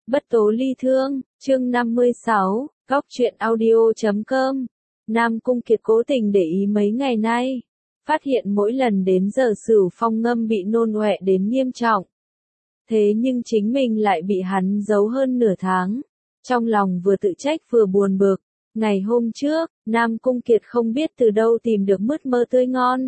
Bất tố ly thương, chương 56, góc truyện audio.com. Nam Cung Kiệt cố tình để ý mấy ngày nay, phát hiện mỗi lần đến giờ Sửu Phong Ngâm bị nôn ọe đến nghiêm trọng. Thế nhưng chính mình lại bị hắn giấu hơn nửa tháng, trong lòng vừa tự trách vừa buồn bực. Ngày hôm trước, Nam Cung Kiệt không biết từ đâu tìm được mứt mơ tươi ngon,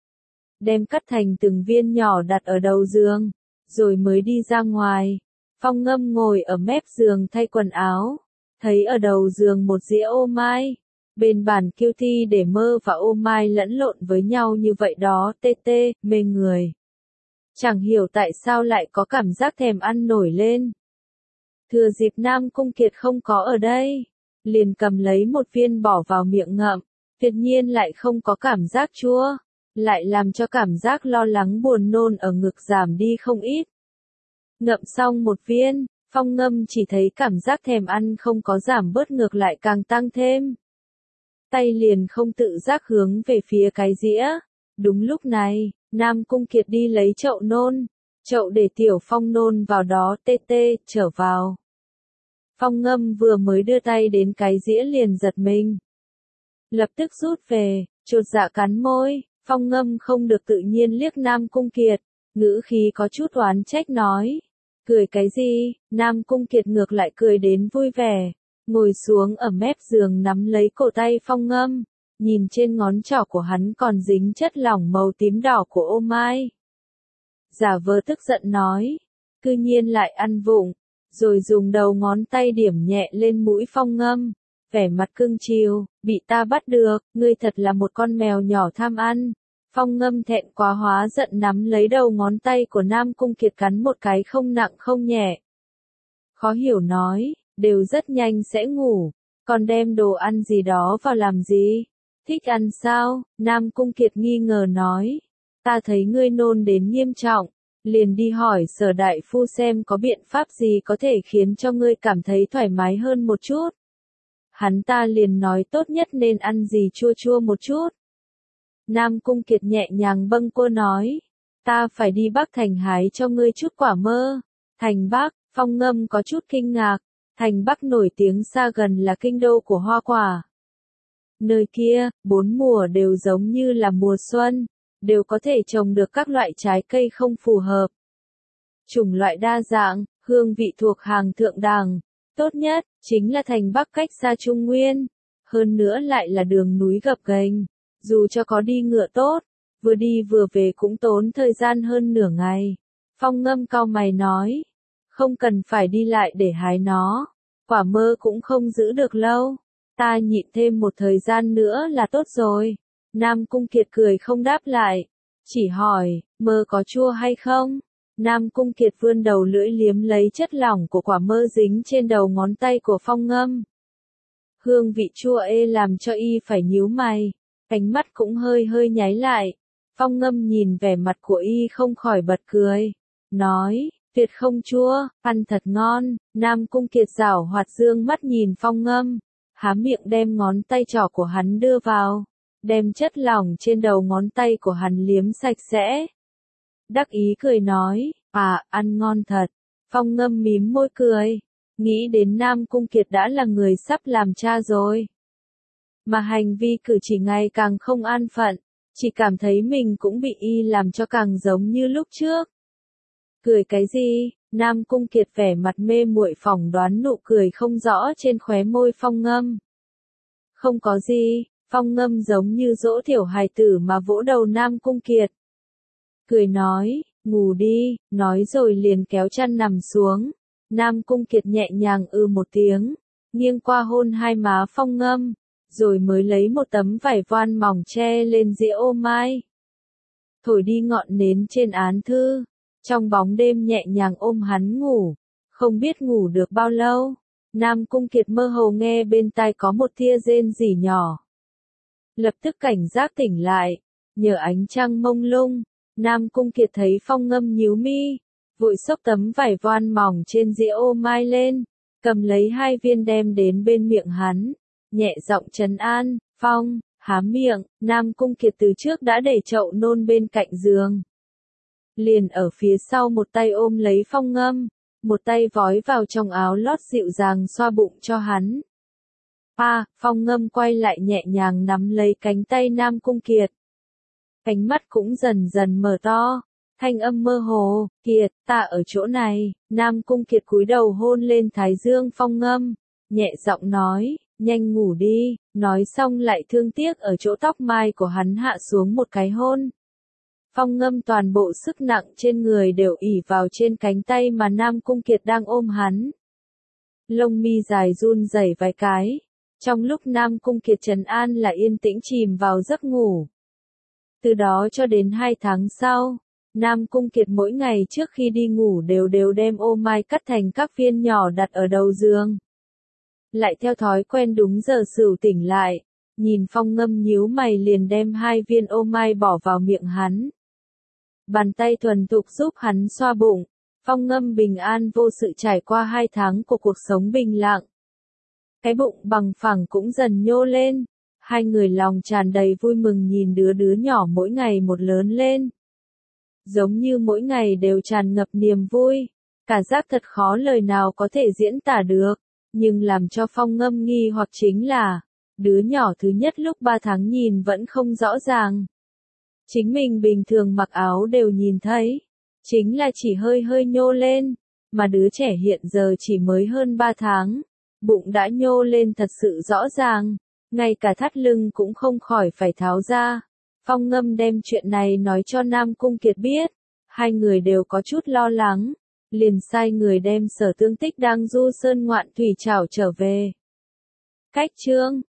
đem cắt thành từng viên nhỏ đặt ở đầu giường, rồi mới đi ra ngoài. Phong Ngâm ngồi ở mép giường thay quần áo, thấy ở đầu giường một dĩa ô mai, bên bàn kiêu thi để mơ và ô mai lẫn lộn với nhau như vậy đó, tê tê, mê người. Chẳng hiểu tại sao lại có cảm giác thèm ăn nổi lên. Thừa dịp Nam Cung Kiệt không có ở đây, liền cầm lấy một viên bỏ vào miệng ngậm, tuyệt nhiên lại không có cảm giác chua, lại làm cho cảm giác lo lắng buồn nôn ở ngực giảm đi không ít. Ngậm xong một viên, Phong Ngâm chỉ thấy cảm giác thèm ăn không có giảm bớt ngược lại càng tăng thêm. Tay liền không tự giác hướng về phía cái dĩa. Đúng lúc này, Nam Cung Kiệt đi lấy chậu nôn, chậu để Tiểu Phong nôn vào đó, tê tê, trở vào. Phong Ngâm vừa mới đưa tay đến cái dĩa liền giật mình, lập tức rút về, chột dạ cắn môi. Phong Ngâm không được tự nhiên liếc Nam Cung Kiệt, ngữ khí có chút oán trách nói. Cười cái gì? Nam Cung Kiệt ngược lại cười đến vui vẻ, ngồi xuống ở mép giường nắm lấy cổ tay Phong Ngâm, nhìn trên ngón trỏ của hắn còn dính chất lỏng màu tím đỏ của ô mai. Giả vờ tức giận nói, cư nhiên lại ăn vụng, rồi dùng đầu ngón tay điểm nhẹ lên mũi Phong Ngâm, vẻ mặt cưng chiều, bị ta bắt được, ngươi thật là một con mèo nhỏ tham ăn. Phong Ngâm thẹn quá hóa giận nắm lấy đầu ngón tay của Nam Cung Kiệt cắn một cái không nặng không nhẹ. Khó hiểu nói, đều rất nhanh sẽ ngủ, còn đem đồ ăn gì đó vào làm gì? Thích ăn sao? Nam Cung Kiệt nghi ngờ nói, ta thấy ngươi nôn đến nghiêm trọng, liền đi hỏi Sở đại phu xem có biện pháp gì có thể khiến cho ngươi cảm thấy thoải mái hơn một chút. Hắn ta liền nói tốt nhất nên ăn gì chua chua một chút. Nam Cung Kiệt nhẹ nhàng bâng quơ nói, ta phải đi Bắc Thành hái cho ngươi chút quả mơ. Thành Bắc, Phong Ngâm có chút kinh ngạc, Thành Bắc nổi tiếng xa gần là kinh đô của hoa quả. Nơi kia, 4 mùa đều giống như là mùa xuân, đều có thể trồng được các loại trái cây không phù hợp. Chủng loại đa dạng, hương vị thuộc hàng thượng đẳng, tốt nhất, chính là Thành Bắc cách xa Trung Nguyên, hơn nữa lại là đường núi gập ghềnh. Dù cho có đi ngựa tốt, vừa đi vừa về cũng tốn thời gian hơn nửa ngày. Phong Ngâm cau mày nói, không cần phải đi lại để hái nó, quả mơ cũng không giữ được lâu, ta nhịn thêm một thời gian nữa là tốt rồi. Nam Cung Kiệt cười không đáp lại, chỉ hỏi, mơ có chua hay không? Nam Cung Kiệt vươn đầu lưỡi liếm lấy chất lỏng của quả mơ dính trên đầu ngón tay của Phong Ngâm. Hương vị chua ê làm cho y phải nhíu mày. Cánh mắt cũng hơi hơi nháy lại. Phong Ngâm nhìn vẻ mặt của y không khỏi bật cười. Nói, tuyệt không chua, ăn thật ngon. Nam Cung Kiệt giảo hoạt dương mắt nhìn Phong Ngâm. Há miệng đem ngón tay trỏ của hắn đưa vào. Đem chất lỏng trên đầu ngón tay của hắn liếm sạch sẽ. Đắc ý cười nói, ăn ngon thật. Phong Ngâm mím môi cười. Nghĩ đến Nam Cung Kiệt đã là người sắp làm cha rồi. Mà hành vi cử chỉ ngày càng không an phận, chỉ cảm thấy mình cũng bị y làm cho càng giống như lúc trước. Cười cái gì? Nam Cung Kiệt vẻ mặt mê muội phỏng đoán nụ cười không rõ trên khóe môi Phong Ngâm. Không có gì, Phong Ngâm giống như dỗ tiểu hài tử mà vỗ đầu Nam Cung Kiệt. Cười nói, ngủ đi, nói rồi liền kéo chăn nằm xuống. Nam Cung Kiệt nhẹ nhàng một tiếng, nghiêng qua hôn hai má Phong Ngâm. Rồi mới lấy một tấm vải voan mỏng che lên dĩa ô mai. Thổi đi ngọn nến trên án thư, trong bóng đêm nhẹ nhàng ôm hắn ngủ, không biết ngủ được bao lâu. Nam Cung Kiệt mơ hồ nghe bên tai có một tia rên rỉ nhỏ. Lập tức cảnh giác tỉnh lại, nhờ ánh trăng mông lung, Nam Cung Kiệt thấy Phong Ngâm nhíu mi, vội xốc tấm vải voan mỏng trên dĩa ô mai lên, cầm lấy 2 viên đem đến bên miệng hắn. Nhẹ giọng trấn an, Phong, há miệng. Nam Cung Kiệt từ trước đã để chậu nôn bên cạnh giường. Liền ở phía sau một tay ôm lấy Phong Ngâm, một tay vói vào trong áo lót dịu dàng xoa bụng cho hắn. Phong Ngâm quay lại nhẹ nhàng nắm lấy cánh tay Nam Cung Kiệt. Cánh mắt cũng dần dần mở to, thanh âm mơ hồ, Kiệt, ta ở chỗ này. Nam Cung Kiệt cúi đầu hôn lên thái dương Phong Ngâm, nhẹ giọng nói, nhanh ngủ đi, nói xong lại thương tiếc ở chỗ tóc mai của hắn hạ xuống một cái hôn. Phong Ngâm toàn bộ sức nặng trên người đều ỉ vào trên cánh tay mà Nam Cung Kiệt đang ôm hắn. Lông mi dài run rẩy vài cái. Trong lúc Nam Cung Kiệt trấn an là yên tĩnh chìm vào giấc ngủ. Từ đó cho đến 2 tháng sau, Nam Cung Kiệt mỗi ngày trước khi đi ngủ đều đem ô mai cắt thành các viên nhỏ đặt ở đầu giường. Lại theo thói quen đúng giờ Sửu tỉnh lại, nhìn Phong Ngâm nhíu mày liền đem 2 viên ô mai bỏ vào miệng hắn. Bàn tay thuần thục giúp hắn xoa bụng, Phong Ngâm bình an vô sự trải qua 2 tháng của cuộc sống bình lặng. Cái bụng bằng phẳng cũng dần nhô lên, hai người lòng tràn đầy vui mừng nhìn đứa nhỏ mỗi ngày một lớn lên. Giống như mỗi ngày đều tràn ngập niềm vui, cảm giác thật khó lời nào có thể diễn tả được, nhưng làm cho Phong Ngâm nghi hoặc chính là, đứa nhỏ thứ nhất lúc 3 tháng nhìn vẫn không rõ ràng. Chính mình bình thường mặc áo đều nhìn thấy, chính là chỉ hơi hơi nhô lên, mà đứa trẻ hiện giờ chỉ mới hơn 3 tháng. Bụng đã nhô lên thật sự rõ ràng, ngay cả thắt lưng cũng không khỏi phải tháo ra. Phong Ngâm đem chuyện này nói cho Nam Cung Kiệt biết, hai người đều có chút lo lắng, liền sai người đem Sở Tương Tích đang du sơn ngoạn thủy trảo trở về. Cách chương